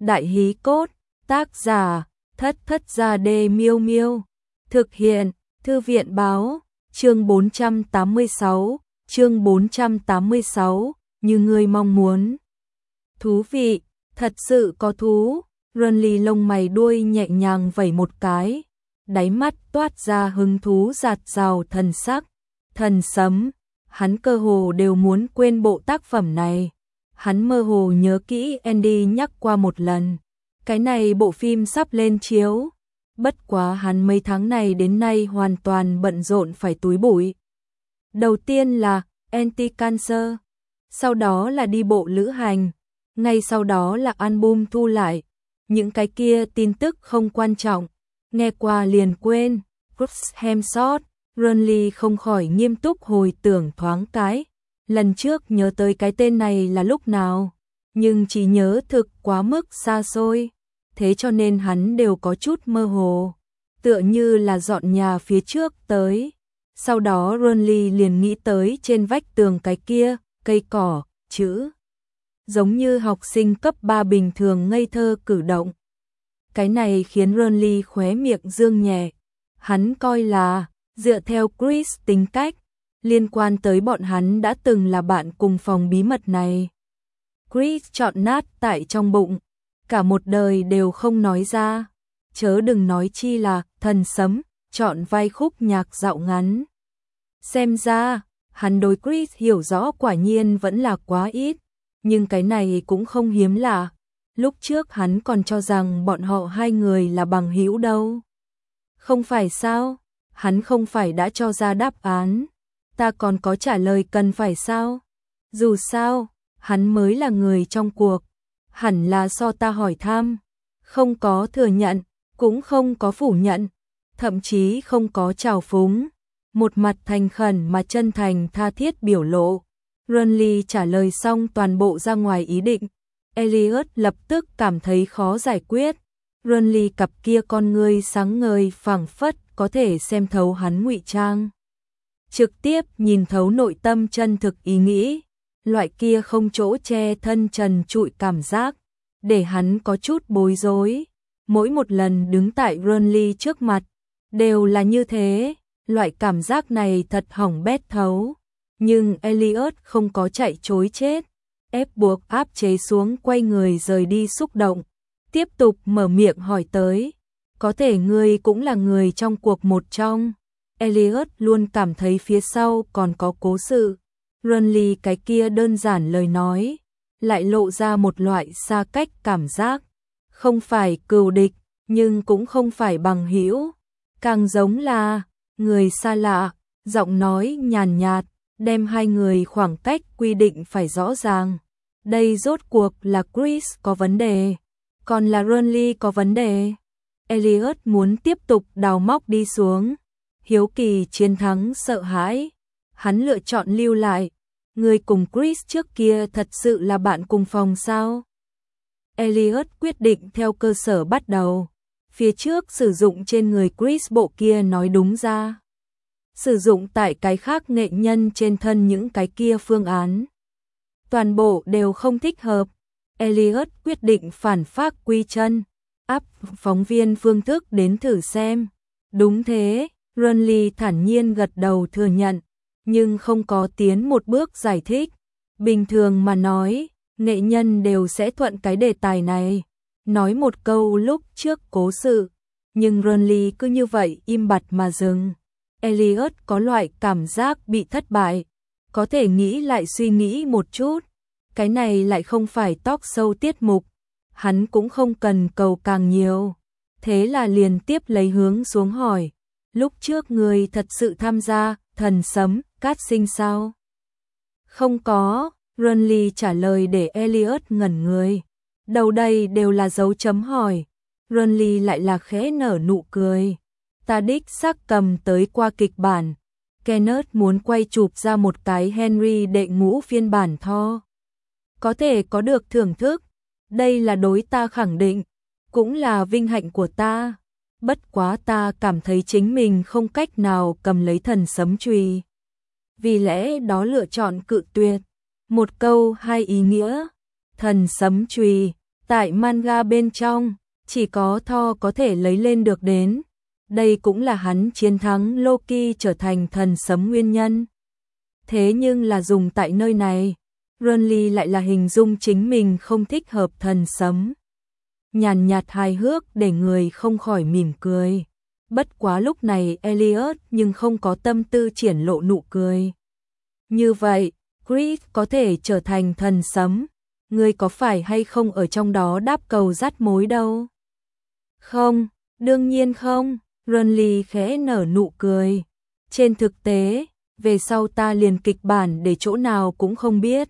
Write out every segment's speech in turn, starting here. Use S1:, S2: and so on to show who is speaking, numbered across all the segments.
S1: Đại hí cốt, tác giả, Thất Thất Gia Đê Miêu Miêu. Thực hiện, Thư viện báo, chương 486, chương 486, như ngươi mong muốn. Thú vị, thật sự có thú. Runly lông mày đuôi nhẹ nhàng vẩy một cái, đáy mắt toát ra hứng thú rạt rào thần sắc. Thần sấm, hắn cơ hồ đều muốn quên bộ tác phẩm này. Hắn mơ hồ nhớ kỹ Andy nhắc qua một lần. Cái này bộ phim sắp lên chiếu. Bất quá hắn mấy tháng này đến nay hoàn toàn bận rộn phải túi bụi. Đầu tiên là Anti-Cancer, sau đó là đi bộ lữ hành, ngay sau đó là album thu lại. Những cái kia tin tức không quan trọng, nghe qua liền quên. Chris Hemsworth, Runly không khỏi nghiêm túc hồi tưởng thoáng cái. Lần trước nhớ tới cái tên này là lúc nào, nhưng chỉ nhớ thực quá mức xa xôi, thế cho nên hắn đều có chút mơ hồ, tựa như là dọn nhà phía trước tới. Sau đó Runly liền nghĩ tới trên vách tường cái kia, cây cỏ, chữ, giống như học sinh cấp 3 bình thường ngây thơ cử động. Cái này khiến Runly khóe miệng dương nhẹ, hắn coi là, dựa theo Chris tính cách, liên quan tới bọn hắn đã từng là bạn cùng phòng bí mật này. Chris chọn nát tại trong bụng, cả một đời đều không nói ra, chớ đừng nói chi là thần sấm, chọn vai khúc nhạc dạo ngắn. Xem ra, hắn đối Chris hiểu rõ quả nhiên vẫn là quá ít, nhưng cái này cũng không hiếm lạ. Lúc trước hắn còn cho rằng bọn họ hai người là bằng hữu đâu. Không phải sao? Hắn không phải đã cho ra đáp án. Ta còn có trả lời cần phải sao? Dù sao, hắn mới là người trong cuộc. Hẳn là so ta hỏi thăm. Không có thừa nhận, cũng không có phủ nhận, thậm chí không có trào phúng. Một mặt thành khẩn mà chân thành tha thiết biểu lộ. Runly trả lời xong toàn bộ ra ngoài ý định. Elliot lập tức cảm thấy khó giải quyết. Runly cặp kia con ngươi sáng ngời phảng phất có thể xem thấu hắn ngụy trang. Trực tiếp nhìn thấu nội tâm chân thực ý nghĩ. Loại kia không chỗ che thân trần trụi cảm giác, để hắn có chút bối rối. Mỗi một lần đứng tại Runly trước mặt, đều là như thế. Loại cảm giác này thật hỏng bét thấu. Nhưng Elliot không có chạy chối chết, ép buộc áp chế xuống quay người rời đi xúc động. Tiếp tục mở miệng hỏi tới, có thể ngươi cũng là người trong cuộc một trong. Elliot luôn cảm thấy phía sau còn có cố sự. Runly cái kia đơn giản lời nói, lại lộ ra một loại xa cách cảm giác. Không phải cừu địch, nhưng cũng không phải bằng hữu, càng giống là người xa lạ. Giọng nói nhàn nhạt, đem hai người khoảng cách quy định phải rõ ràng. Đây rốt cuộc là Chris có vấn đề, còn là Runly có vấn đề. Elliot muốn tiếp tục đào móc đi xuống. Hiếu kỳ chiến thắng sợ hãi, hắn lựa chọn lưu lại. Người cùng Chris trước kia thật sự là bạn cùng phòng sao? Elliot quyết định theo cơ sở bắt đầu. Phía trước sử dụng trên người Chris bộ kia nói đúng ra, sử dụng tại cái khác nghệ nhân trên thân những cái kia phương án, toàn bộ đều không thích hợp. Elliot quyết định phản phác quy chân, áp phóng viên phương thức đến thử xem. Đúng thế, Runly thản nhiên gật đầu thừa nhận, nhưng không có tiến một bước giải thích. Bình thường mà nói, nghệ nhân đều sẽ thuận cái đề tài này, nói một câu lúc trước cố sự, nhưng Runly cứ như vậy im bặt mà dừng. Elliot có loại cảm giác bị thất bại, có thể nghĩ lại suy nghĩ một chút. Cái này lại không phải talk show tiết mục, hắn cũng không cần cầu càng nhiều. Thế là liền tiếp lấy hướng xuống hỏi, lúc trước người thật sự tham gia thần sấm casting sao? Không có, Runly trả lời để Elliot ngẩn người. Đầu đây đều là dấu chấm hỏi. Runly lại là khẽ nở nụ cười. Ta đích xác cầm tới qua kịch bản. Kenneth muốn quay chụp ra một cái Henry đệ ngũ phiên bản Thor. Có thể có được thưởng thức, đây là đối ta khẳng định, cũng là vinh hạnh của ta. Bất quá ta cảm thấy chính mình không cách nào cầm lấy thần sấm chùy, vì lẽ đó lựa chọn cự tuyệt. Một câu hai ý nghĩa. Thần sấm chùy, Tại manga bên trong, chỉ có Thor có thể lấy lên được đến. Đây cũng là hắn chiến thắng Loki trở thành thần sấm nguyên nhân. Thế nhưng là dùng tại nơi này, Renly lại là hình dung chính mình không thích hợp thần sấm. Nhàn nhạt hài hước để người không khỏi mỉm cười. Bất quá lúc này Elliot nhưng không có tâm tư triển lộ nụ cười. Như vậy, Chris có thể trở thành thần sấm. Ngươi có phải hay không ở trong đó đáp cầu dắt mối đâu? Không, đương nhiên không. Renly khẽ nở nụ cười. Trên thực tế, về sau ta liền kịch bản để chỗ nào cũng không biết.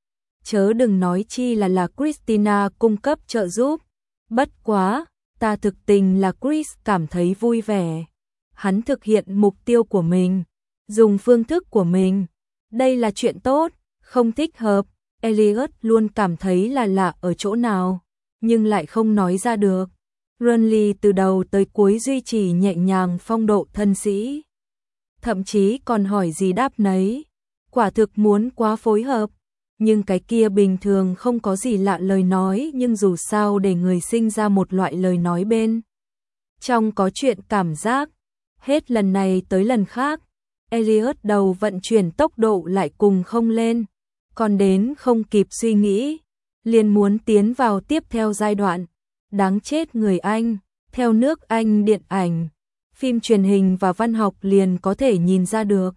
S1: Chớ đừng nói chi là Christina cung cấp trợ giúp. Bất quá, ta thực tình là Chris cảm thấy vui vẻ. Hắn thực hiện mục tiêu của mình, dùng phương thức của mình. Đây là chuyện tốt, không thích hợp. Elliot luôn cảm thấy là lạ ở chỗ nào, nhưng lại không nói ra được. Renly từ đầu tới cuối duy trì nhẹ nhàng phong độ thân sĩ. Thậm chí còn hỏi gì đáp nấy. Quả thực muốn quá phối hợp. Nhưng cái kia bình thường không có gì lạ lời nói, nhưng dù sao để người sinh ra một loại lời nói bên trong có chuyện cảm giác. Hết lần này tới lần khác, Elliot đầu vận chuyển tốc độ lại cùng không lên. Còn đến không kịp suy nghĩ, liền muốn tiến vào tiếp theo giai đoạn. Đáng chết người Anh, theo nước Anh điện ảnh, phim truyền hình và văn học liền có thể nhìn ra được.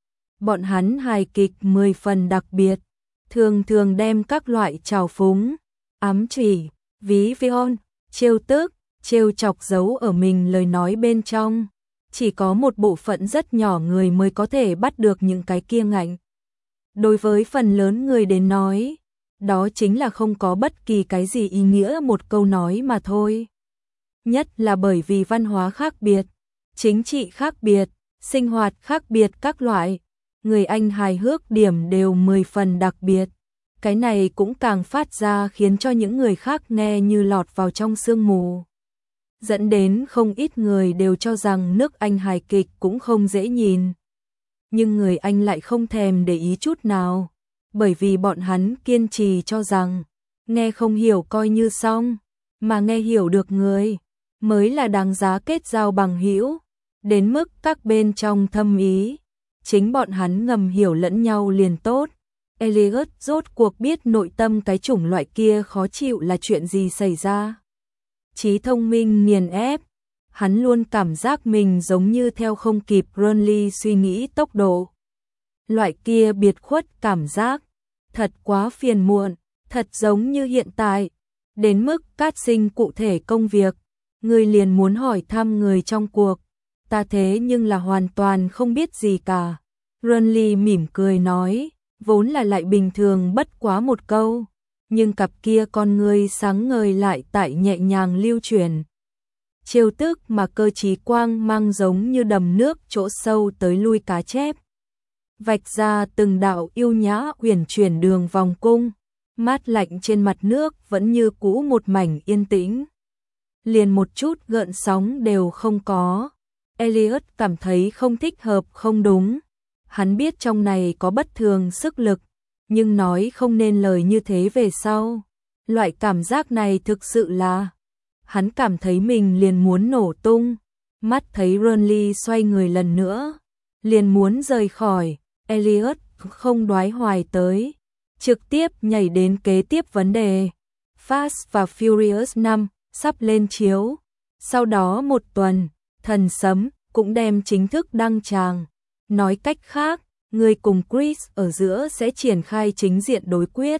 S1: Bọn hắn hài kịch 10 phần đặc biệt, thường thường đem các loại trào phúng, ám chỉ, ví von, trêu tức, trêu chọc giấu ở mình lời nói bên trong. Chỉ có một bộ phận rất nhỏ người mới có thể bắt được những cái kia ngạnh. Đối với phần lớn người đến nói, đó chính là không có bất kỳ cái gì ý nghĩa một câu nói mà thôi. Nhất là bởi vì văn hóa khác biệt, chính trị khác biệt, sinh hoạt khác biệt các loại, người Anh hài hước điểm đều 10 phần đặc biệt. Cái này cũng càng phát ra khiến cho những người khác nghe như lọt vào trong sương mù. Dẫn đến không ít người đều cho rằng nước Anh hài kịch cũng không dễ nhìn. Nhưng người Anh lại không thèm để ý chút nào, bởi vì bọn hắn kiên trì cho rằng, nghe không hiểu coi như xong, mà nghe hiểu được người, mới là đáng giá kết giao bằng hữu, đến mức các bên trong thâm ý, chính bọn hắn ngầm hiểu lẫn nhau liền tốt. Elliot rốt cuộc biết nội tâm cái chủng loại kia khó chịu là chuyện gì xảy ra. Trí thông minh nghiền ép, hắn luôn cảm giác mình giống như theo không kịp Renly suy nghĩ tốc độ. Loại kia biệt khuất cảm giác, thật quá phiền muộn, thật giống như hiện tại, đến mức cát sinh cụ thể công việc, người liền muốn hỏi thăm người trong cuộc, ta thế nhưng là hoàn toàn không biết gì cả. Renly mỉm cười nói, vốn là lại bình thường bất quá một câu, nhưng cặp kia con người sáng ngời lại tại nhẹ nhàng lưu chuyển. Trêu tức mà cơ trí quang mang giống như đầm nước chỗ sâu tới lui cá chép. Vạch ra từng đạo yêu nhã uyển chuyển đường vòng cung, mát lạnh trên mặt nước vẫn như cũ một mảnh yên tĩnh. Liền một chút gợn sóng đều không có. Elliot cảm thấy không thích hợp không đúng. Hắn biết trong này có bất thường sức lực, nhưng nói không nên lời như thế về sau. Loại cảm giác này thực sự là... Hắn cảm thấy mình liền muốn nổ tung. Mắt thấy Renly xoay người lần nữa, liền muốn rời khỏi. Elliot không đoái hoài tới, trực tiếp nhảy đến kế tiếp vấn đề. Fast và Furious 5 sắp lên chiếu. Sau đó một tuần, thần sấm cũng đem chính thức đăng tràng. Nói cách khác, người cùng Chris ở giữa sẽ triển khai chính diện đối quyết.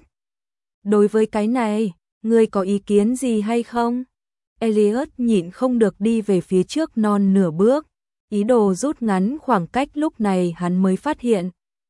S1: Đối với cái này, người có ý kiến gì hay không? Elliot nhịn không được đi về phía trước non nửa bước, ý đồ rút ngắn khoảng cách. Lúc này hắn mới phát hiện,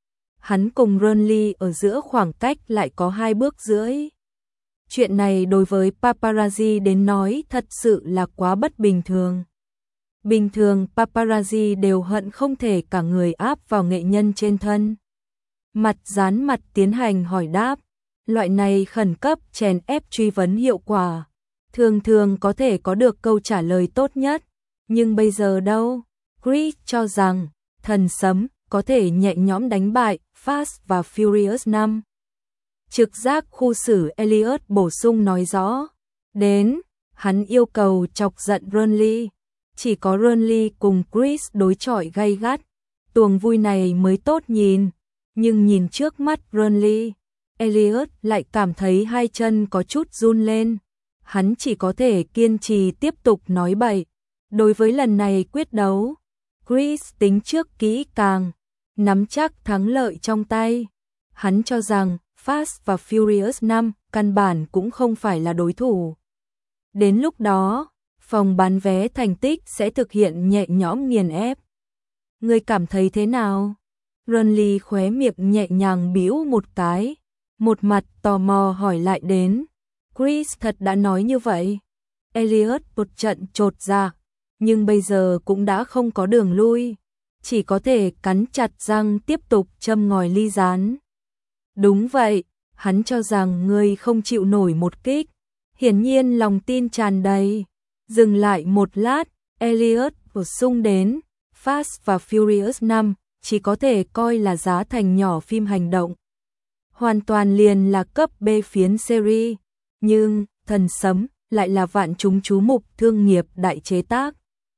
S1: hắn cùng Renly ở giữa khoảng cách lại có 2 bước rưỡi. Chuyện này đối với paparazzi đến nói thật sự là quá bất bình thường. Bình thường paparazzi đều hận không thể cả người áp vào nghệ nhân trên thân. Mặt dán mặt tiến hành hỏi đáp, loại này khẩn cấp chèn ép truy vấn hiệu quả. Thường thường có thể có được câu trả lời tốt nhất, nhưng bây giờ đâu? Chris cho rằng thần sấm có thể nhẹ nhõm đánh bại Fast và Furious 5. Trực giác khu xử Elliot bổ sung nói rõ, đến, hắn yêu cầu chọc giận Burnley. Chỉ có Burnley cùng Chris đối chọi gay gắt, tuồng vui này mới tốt nhìn, nhưng nhìn trước mắt Burnley, Elliot lại cảm thấy hai chân có chút run lên. Hắn chỉ có thể kiên trì tiếp tục nói bậy. Đối với lần này quyết đấu, Chris tính trước kỹ càng, nắm chắc thắng lợi trong tay. Hắn cho rằng Fast và Furious 5 căn bản cũng không phải là đối thủ. Đến lúc đó, phòng bán vé thành tích sẽ thực hiện nhẹ nhõm nghiền ép. Ngươi cảm thấy thế nào? Burnley khóe miệng nhẹ nhàng bĩu một cái, một mặt tò mò hỏi lại đến. Chris thật đã nói như vậy. Elliot một trận chột dạ, nhưng bây giờ cũng đã không có đường lui, chỉ có thể cắn chặt răng tiếp tục châm ngòi ly rán. Đúng vậy, hắn cho rằng ngươi không chịu nổi một kích. Hiển nhiên lòng tin tràn đầy. Dừng lại một lát, Elliot bổ sung đến, Fast và Furious 5 chỉ có thể coi là giá thành nhỏ phim hành động. Hoàn toàn liền là cấp B phiến series, nhưng Thần Sấm lại là vạn chúng chú mục thương nghiệp đại chế tác.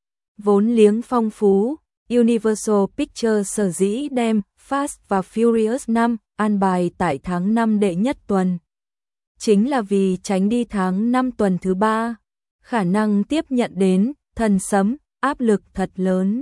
S1: Vốn liếng phong phú, Universal Pictures sở dĩ đem Fast và Furious 5 an bài tại tháng 5 đệ nhất tuần. Chính là vì tránh đi tháng 5 tuần thứ 3, khả năng tiếp nhận đến Thần Sấm áp lực thật lớn.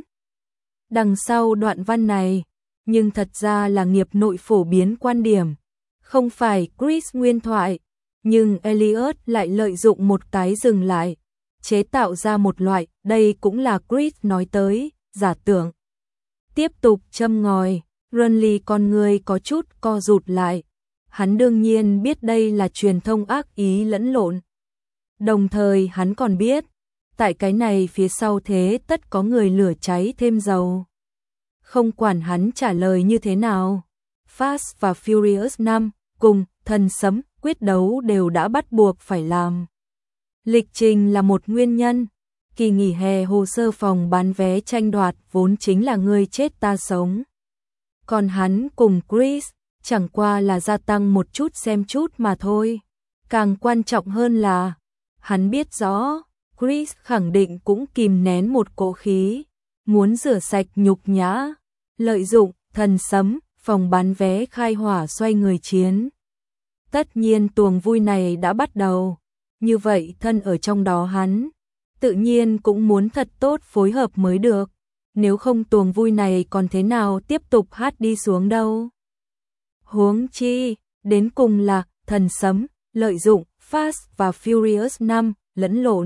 S1: Đằng sau đoạn văn này, nhưng thật ra là nghiệp nội phổ biến quan điểm, không phải Chris nguyên thoại, nhưng Elliot lại lợi dụng một cái dừng lại, chế tạo ra một loại, đây cũng là Chris nói tới, giả tưởng. Tiếp tục châm ngòi, Burnley con người có chút co rụt lại. Hắn đương nhiên biết đây là truyền thông ác ý lẫn lộn. Đồng thời hắn còn biết, tại cái này phía sau thế tất có người lửa cháy thêm dầu. Không quản hắn trả lời như thế nào, Fast và Furious 5 cùng Thần Sấm quyết đấu đều đã bắt buộc phải làm. Lịch trình là một nguyên nhân, kỳ nghỉ hè hồ sơ phòng bán vé tranh đoạt vốn chính là ngươi chết ta sống. Còn hắn cùng Chris chẳng qua là gia tăng một chút xem chút mà thôi. Càng quan trọng hơn là, hắn biết rõ, Chris khẳng định cũng kìm nén một cỗ khí, muốn rửa sạch nhục nhã, lợi dụng Thần Sấm, phòng bán vé khai hỏa xoay người chiến. Tất nhiên tuồng vui này đã bắt đầu, như vậy thân ở trong đó hắn, tự nhiên cũng muốn thật tốt phối hợp mới được, nếu không tuồng vui này còn thế nào tiếp tục hát đi xuống đâu. Huống chi, đến cùng là Thần Sấm, lợi dụng Fast và Furious 5, lẫn lộn.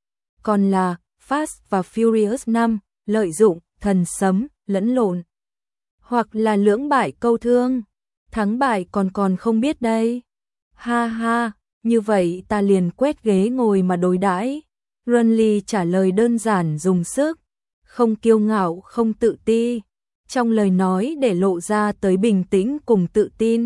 S1: Còn là Fast và Furious 5, lợi dụng Thần Sấm, lẫn lộn. Hoặc là lưỡng bại câu thương, thắng bại còn không biết đây. Ha ha, như vậy ta liền quét ghế ngồi mà đối đãi. Burnley trả lời đơn giản dùng sức, không kiêu ngạo không tự ti. Trong lời nói để lộ ra tới bình tĩnh cùng tự tin.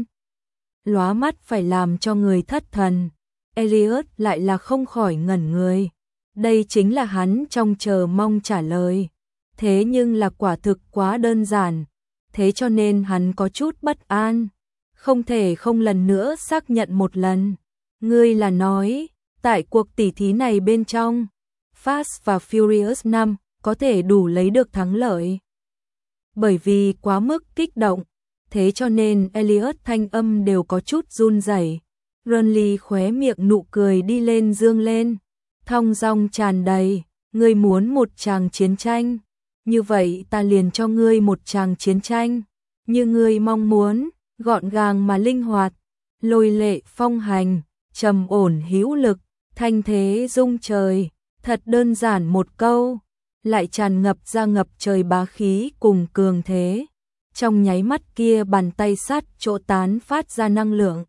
S1: Lóa mắt phải làm cho người thất thần. Elliot lại là không khỏi ngẩn người. Đây chính là hắn trong chờ mong trả lời. Thế nhưng là quả thực quá đơn giản. Thế cho nên hắn có chút bất an. Không thể không lần nữa xác nhận một lần. Ngươi là nói, tại cuộc tỉ thí này bên trong, Fast và Furious 5 có thể đủ lấy được thắng lợi. Bởi vì quá mức kích động, thế cho nên Elliot thanh âm đều có chút run rẩy. Burnley khóe miệng nụ cười đi lên dương lên, thong dong tràn đầy, ngươi muốn một tràng chiến tranh, như vậy ta liền cho ngươi một tràng chiến tranh, như ngươi mong muốn, gọn gàng mà linh hoạt, lôi lệ phong hành, trầm ổn hữu lực, thanh thế rung trời, thật đơn giản một câu, lại tràn ngập ra ngập trời bá khí cùng cường thế. Trong nháy mắt kia bàn tay sát chỗ tán phát ra năng lượng,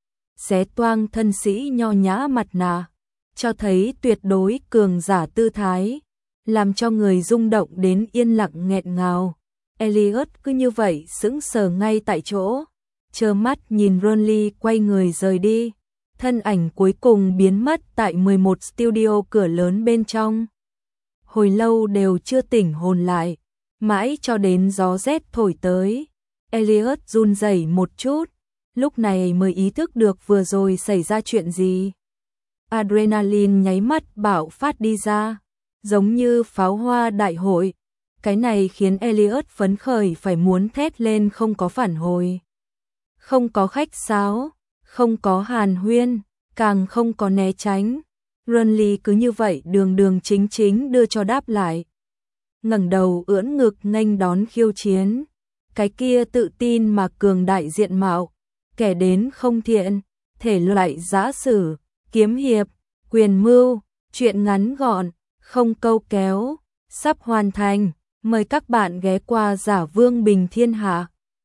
S1: xé toang thân sĩ nho nhã mặt nạ, cho thấy tuyệt đối cường giả tư thái, làm cho người rung động đến yên lặng nghẹn ngào. Elliot cứ như vậy sững sờ ngay tại chỗ, trơ mắt nhìn Burnley quay người rời đi, thân ảnh cuối cùng biến mất tại 11 studio cửa lớn bên trong. Hồi lâu đều chưa tỉnh hồn lại, mãi cho đến gió rét thổi tới, Elliot run rẩy một chút, lúc này mới ý thức được vừa rồi xảy ra chuyện gì. adrenaline nháy mắt bạo phát đi ra, giống như pháo hoa đại hội. Cái này khiến Elliot phấn khởi phải muốn thét lên, không có phản hồi, không có khách sáo, không có hàn huyên, càng không có né tránh. Renly cứ như vậy đường đường chính chính đưa cho đáp lại. Ngẩng đầu ưỡn ngực nghênh đón khiêu chiến. Cái kia tự tin mà cường đại diện mạo, kẻ đến không thiện, thể loại giã sử, kiếm hiệp, quyền mưu, chuyện ngắn gọn, không câu kéo, sắp hoàn thành. Mời các bạn ghé qua Giả Vương Bình Thiên Hạ.